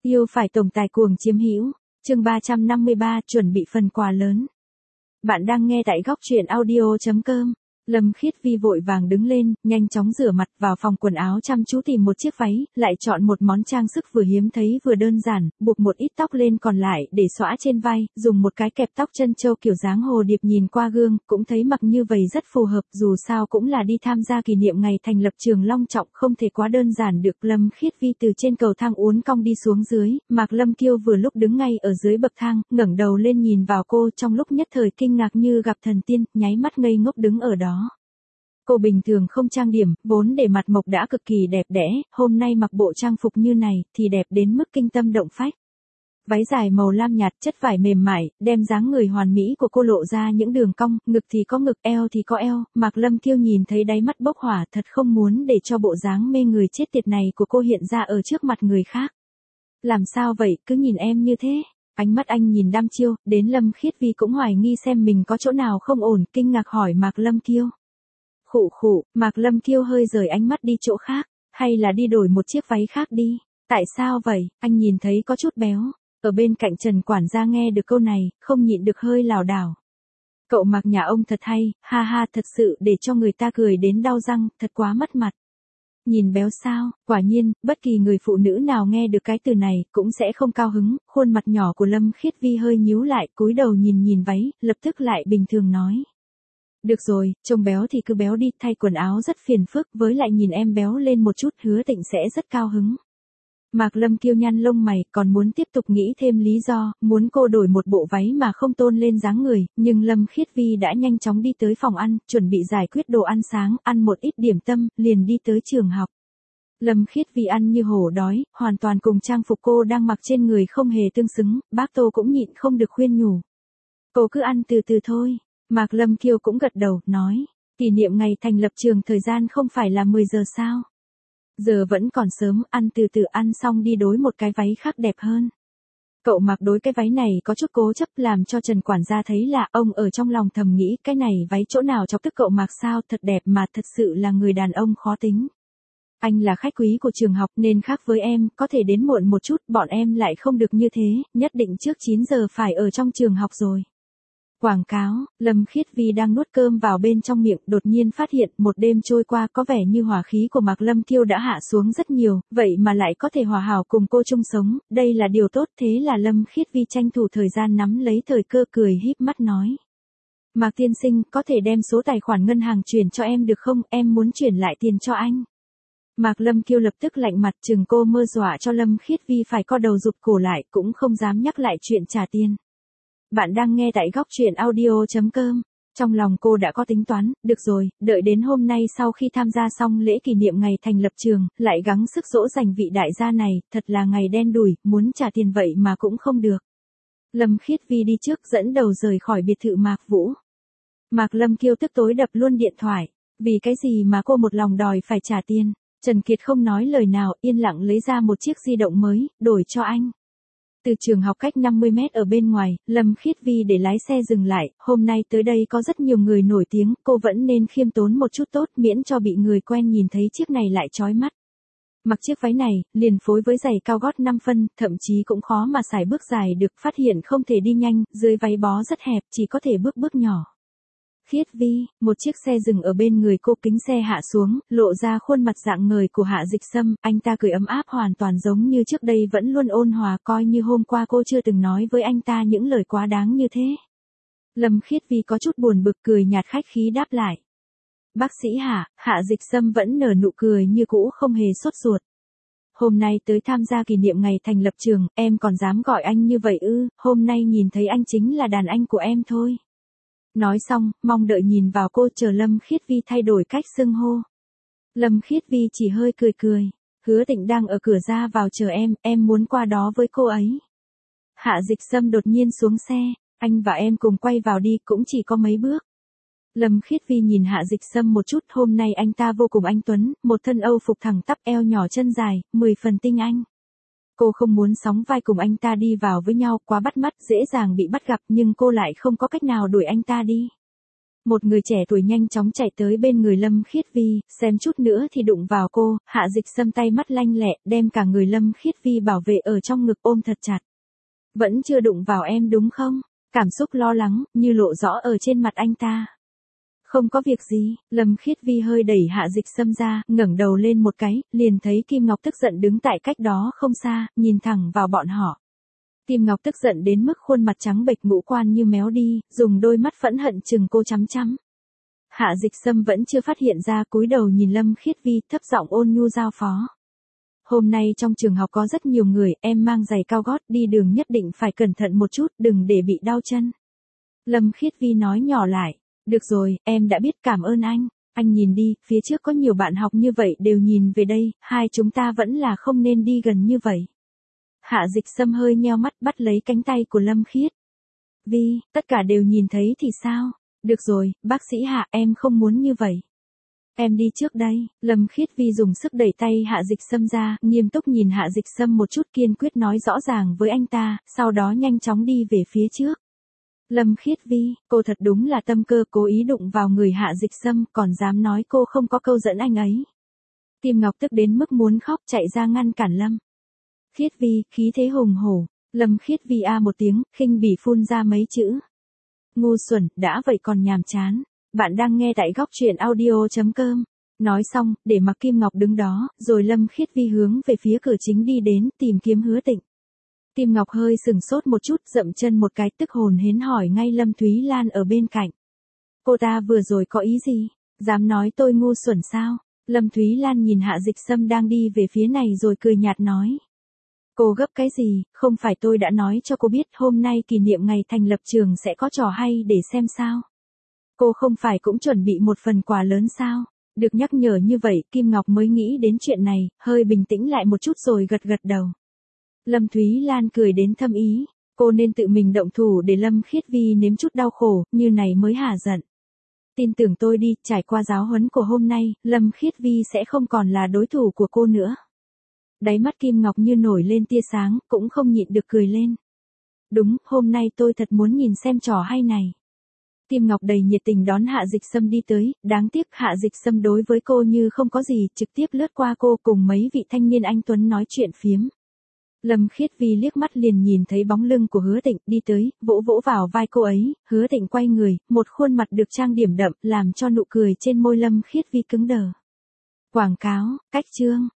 Yêu phải tổng tài cuồng chiếm hữu. Chương 353 chuẩn bị phần quà lớn. Bạn đang nghe tại góc truyện audio.com. Lâm Khiết Vi vội vàng đứng lên, nhanh chóng rửa mặt, vào phòng quần áo chăm chú tìm một chiếc váy, lại chọn một món trang sức vừa hiếm thấy vừa đơn giản, buộc một ít tóc lên còn lại để xõa trên vai, dùng một cái kẹp tóc chân châu kiểu dáng hồ điệp, nhìn qua gương, cũng thấy mặc như vậy rất phù hợp, dù sao cũng là đi tham gia kỷ niệm ngày thành lập trường long trọng, không thể quá đơn giản được. Lâm Khiết Vi từ trên cầu thang uốn cong đi xuống dưới, Mạc Lâm Kiêu vừa lúc đứng ngay ở dưới bậc thang, ngẩng đầu lên nhìn vào cô, trong lúc nhất thời kinh ngạc như gặp thần tiên, nháy mắt ngây ngốc đứng ở đó. Cô bình thường không trang điểm, vốn để mặt mộc đã cực kỳ đẹp đẽ, hôm nay mặc bộ trang phục như này thì đẹp đến mức kinh tâm động phách. Váy dài màu lam nhạt, chất vải mềm mại, đem dáng người hoàn mỹ của cô lộ ra những đường cong, ngực thì có ngực, eo thì có eo. Mạc Lâm Kiêu nhìn thấy đáy mắt bốc hỏa, thật không muốn để cho bộ dáng mê người chết tiệt này của cô hiện ra ở trước mặt người khác. Làm sao vậy, cứ nhìn em như thế? Ánh mắt anh nhìn đăm chiêu, đến Lâm Khiết Vi cũng hoài nghi xem mình có chỗ nào không ổn, kinh ngạc hỏi Mạc Lâm Kiêu. Khụ, Mạc Lâm Kiêu hơi rời ánh mắt đi chỗ khác, hay là đi đổi một chiếc váy khác đi. Tại sao vậy? Anh nhìn thấy có chút béo. Ở bên cạnh Trần quản gia nghe được câu này, không nhịn được hơi lảo đảo. Cậu Mạc nhà ông thật hay, ha ha, thật sự để cho người ta cười đến đau răng, thật quá mất mặt. Nhìn béo sao? Quả nhiên, bất kỳ người phụ nữ nào nghe được cái từ này cũng sẽ không cao hứng. Khuôn mặt nhỏ của Lâm Khiết Vi hơi nhíu lại, cúi đầu nhìn váy, lập tức lại bình thường nói. Được rồi, trông béo thì cứ béo đi, thay quần áo rất phiền phức, với lại nhìn em béo lên một chút, hứa Tịnh sẽ rất cao hứng. Mạc Lâm Kiêu nhăn lông mày, còn muốn tiếp tục nghĩ thêm lý do, muốn cô đổi một bộ váy mà không tôn lên dáng người, nhưng Lâm Khiết Vi đã nhanh chóng đi tới phòng ăn, chuẩn bị giải quyết đồ ăn sáng, ăn một ít điểm tâm, liền đi tới trường học. Lâm Khiết Vi ăn như hổ đói, hoàn toàn cùng trang phục cô đang mặc trên người không hề tương xứng, bác Tô cũng nhịn không được khuyên nhủ. Cô cứ ăn từ từ thôi. Mạc Lâm Kiêu cũng gật đầu, nói, kỷ niệm ngày thành lập trường thời gian không phải là 10 giờ sao? Giờ vẫn còn sớm, ăn từ từ, ăn xong đi đối một cái váy khác đẹp hơn. Cậu Mạc đối cái váy này có chút cố chấp, làm cho Trần quản gia thấy là ông ở trong lòng thầm nghĩ cái này váy chỗ nào chọc tức cậu Mạc sao, thật đẹp mà thật sự là người đàn ông khó tính. Anh là khách quý của trường học nên khác với em, có thể đến muộn một chút, bọn em lại không được như thế, nhất định trước 9 giờ phải ở trong trường học rồi. Quảng cáo, Lâm Khiết Vi đang nuốt cơm vào bên trong miệng, đột nhiên phát hiện một đêm trôi qua có vẻ như hỏa khí của Mạc Lâm Kiêu đã hạ xuống rất nhiều, vậy mà lại có thể hòa hảo cùng cô chung sống, đây là điều tốt. Thế là Lâm Khiết Vi tranh thủ thời gian nắm lấy thời cơ, cười híp mắt nói. Mạc tiên sinh, có thể đem số tài khoản ngân hàng chuyển cho em được không, em muốn chuyển lại tiền cho anh. Mạc Lâm Kiêu lập tức lạnh mặt chừng cô, mơ dọa cho Lâm Khiết Vi phải co đầu rụt cổ lại, cũng không dám nhắc lại chuyện trả tiền. Bạn đang nghe tại góc truyện audio.com. Trong lòng cô đã có tính toán, được rồi, đợi đến hôm nay sau khi tham gia xong lễ kỷ niệm ngày thành lập trường, lại gắng sức dỗ dành vị đại gia này, thật là ngày đen đủi, muốn trả tiền vậy mà cũng không được. Lâm Khiết Vi đi trước dẫn đầu rời khỏi biệt thự Mạc Vũ. Mạc Lâm Kiêu tức tối đập luôn điện thoại, vì cái gì mà cô một lòng đòi phải trả tiền. Trần Kiệt không nói lời nào, yên lặng lấy ra một chiếc di động mới, đổi cho anh. Từ trường học cách 50 mét ở bên ngoài, Lâm Khiết Vi để lái xe dừng lại, hôm nay tới đây có rất nhiều người nổi tiếng, cô vẫn nên khiêm tốn một chút tốt, miễn cho bị người quen nhìn thấy chiếc này lại chói mắt. Mặc chiếc váy này, liền phối với giày cao gót 5 phân, thậm chí cũng khó mà xài bước dài được, phát hiện không thể đi nhanh, dưới váy bó rất hẹp, chỉ có thể bước nhỏ. Khiết Vi, một chiếc xe dừng ở bên người cô, kính xe hạ xuống, lộ ra khuôn mặt rạng ngời của Hạ Dịch Sâm, anh ta cười ấm áp hoàn toàn giống như trước đây, vẫn luôn ôn hòa, coi như hôm qua cô chưa từng nói với anh ta những lời quá đáng như thế. Lâm Khiết Vi có chút buồn bực, cười nhạt khách khí đáp lại. Bác sĩ Hạ Dịch Sâm vẫn nở nụ cười như cũ, không hề sốt ruột. Hôm nay tới tham gia kỷ niệm ngày thành lập trường, em còn dám gọi anh như vậy ư, hôm nay nhìn thấy anh chính là đàn anh của em thôi. Nói xong, mong đợi nhìn vào cô, chờ Lâm Khiết Vi thay đổi cách xưng hô. Lâm Khiết Vi chỉ hơi cười. Hứa Tịnh đang ở cửa ra vào chờ em muốn qua đó với cô ấy. Hạ Dịch Sâm đột nhiên xuống xe, anh và em cùng quay vào đi, cũng chỉ có mấy bước. Lâm Khiết Vi nhìn Hạ Dịch Sâm một chút, hôm nay anh ta vô cùng anh tuấn, một thân Âu phục thẳng tắp, eo nhỏ chân dài, 10 phần tinh anh. Cô không muốn sóng vai cùng anh ta đi vào với nhau, quá bắt mắt, dễ dàng bị bắt gặp, nhưng cô lại không có cách nào đuổi anh ta đi. Một người trẻ tuổi nhanh chóng chạy tới bên người Lâm Khiết Vi, xém chút nữa thì đụng vào cô, Hạ Dịch Sâm tay mắt lanh lẹ, đem cả người Lâm Khiết Vi bảo vệ ở trong ngực ôm thật chặt. Vẫn chưa đụng vào em đúng không? Cảm xúc lo lắng, như lộ rõ ở trên mặt anh ta. Không có việc gì, Lâm Khiết Vi hơi đẩy Hạ Dịch Sâm ra, ngẩng đầu lên một cái, liền thấy Kim Ngọc tức giận đứng tại cách đó không xa, nhìn thẳng vào bọn họ. Kim Ngọc tức giận đến mức khuôn mặt trắng bệch ngũ quan như méo đi, dùng đôi mắt phẫn hận chừng cô chăm chăm. Hạ Dịch Sâm vẫn chưa phát hiện ra, cúi đầu nhìn Lâm Khiết Vi, thấp giọng ôn nhu giao phó. Hôm nay trong trường học có rất nhiều người, em mang giày cao gót đi đường nhất định phải cẩn thận một chút, đừng để bị đau chân. Lâm Khiết Vi nói nhỏ lại. Được rồi, em đã biết, cảm ơn anh. Anh nhìn đi, phía trước có nhiều bạn học như vậy đều nhìn về đây, hai chúng ta vẫn là không nên đi gần như vậy. Hạ Dịch Sâm hơi nheo mắt bắt lấy cánh tay của Lâm Khiết Vi, tất cả đều nhìn thấy thì sao? Được rồi, bác sĩ Hạ, em không muốn như vậy. Em đi trước đây. Lâm Khiết Vi dùng sức đẩy tay Hạ Dịch Sâm ra, nghiêm túc nhìn Hạ Dịch Sâm một chút, kiên quyết nói rõ ràng với anh ta, sau đó nhanh chóng đi về phía trước. Lâm Khiết Vi, cô thật đúng là tâm cơ, cố ý đụng vào người Hạ Dịch Sâm, còn dám nói cô không có câu dẫn anh ấy. Kim Ngọc tức đến mức muốn khóc, chạy ra ngăn cản Lâm Khiết Vi, khí thế hùng hổ. Lâm Khiết Vi a một tiếng, khinh bỉ phun ra mấy chữ. Ngu xuẩn, đã vậy còn nhàm chán. Bạn đang nghe tại góc truyện audio.com. Nói xong, để mặc Kim Ngọc đứng đó, rồi Lâm Khiết Vi hướng về phía cửa chính đi đến, tìm kiếm Hứa Tịnh. Kim Ngọc hơi sừng sốt một chút, dậm chân một cái, tức hồn hến hỏi ngay Lâm Thúy Lan ở bên cạnh. Cô ta vừa rồi có ý gì? Dám nói tôi ngu xuẩn sao? Lâm Thúy Lan nhìn Hạ Dịch Sâm đang đi về phía này rồi cười nhạt nói. Cô gấp cái gì, không phải tôi đã nói cho cô biết hôm nay kỷ niệm ngày thành lập trường sẽ có trò hay để xem sao? Cô không phải cũng chuẩn bị một phần quà lớn sao? Được nhắc nhở như vậy, Kim Ngọc mới nghĩ đến chuyện này, hơi bình tĩnh lại một chút rồi gật gật đầu. Lâm Thúy Lan cười đến thâm ý, cô nên tự mình động thủ để Lâm Khiết Vi nếm chút đau khổ, như này mới hả giận. Tin tưởng tôi đi, trải qua giáo huấn của hôm nay, Lâm Khiết Vi sẽ không còn là đối thủ của cô nữa. Đáy mắt Kim Ngọc như nổi lên tia sáng, cũng không nhịn được cười lên. Đúng, hôm nay tôi thật muốn nhìn xem trò hay này. Kim Ngọc đầy nhiệt tình đón Hạ Dịch Sâm đi tới, đáng tiếc Hạ Dịch Sâm đối với cô như không có gì, trực tiếp lướt qua cô cùng mấy vị thanh niên anh tuấn nói chuyện phiếm. Lâm Khiết Vi liếc mắt liền nhìn thấy bóng lưng của Hứa Tịnh đi tới, vỗ vỗ vào vai cô ấy, Hứa Tịnh quay người, một khuôn mặt được trang điểm đậm, làm cho nụ cười trên môi Lâm Khiết Vi cứng đờ. Quảng cáo, cách chương.